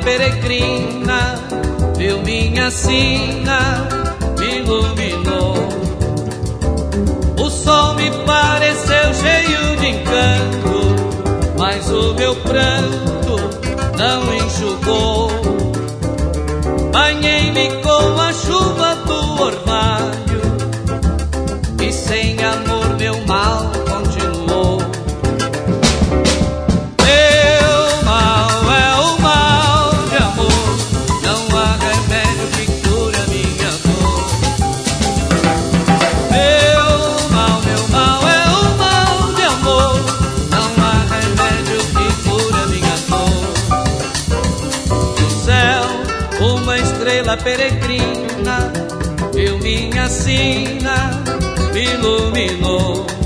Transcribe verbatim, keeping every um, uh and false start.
peregrina, viu minha sina, me iluminou. O sol me pareceu cheio de encanto, mas o meu pranto não enxugou. Banhei-me com a chuva do orvalho e sem amor meu mal continuou. Meu mal é o mal de amor, não há remédio que cure a minha dor. Meu mal, meu mal é o mal de amor, não há remédio que cure a minha dor. No céu, uma estrela peregrina, viu minha sina, me iluminou.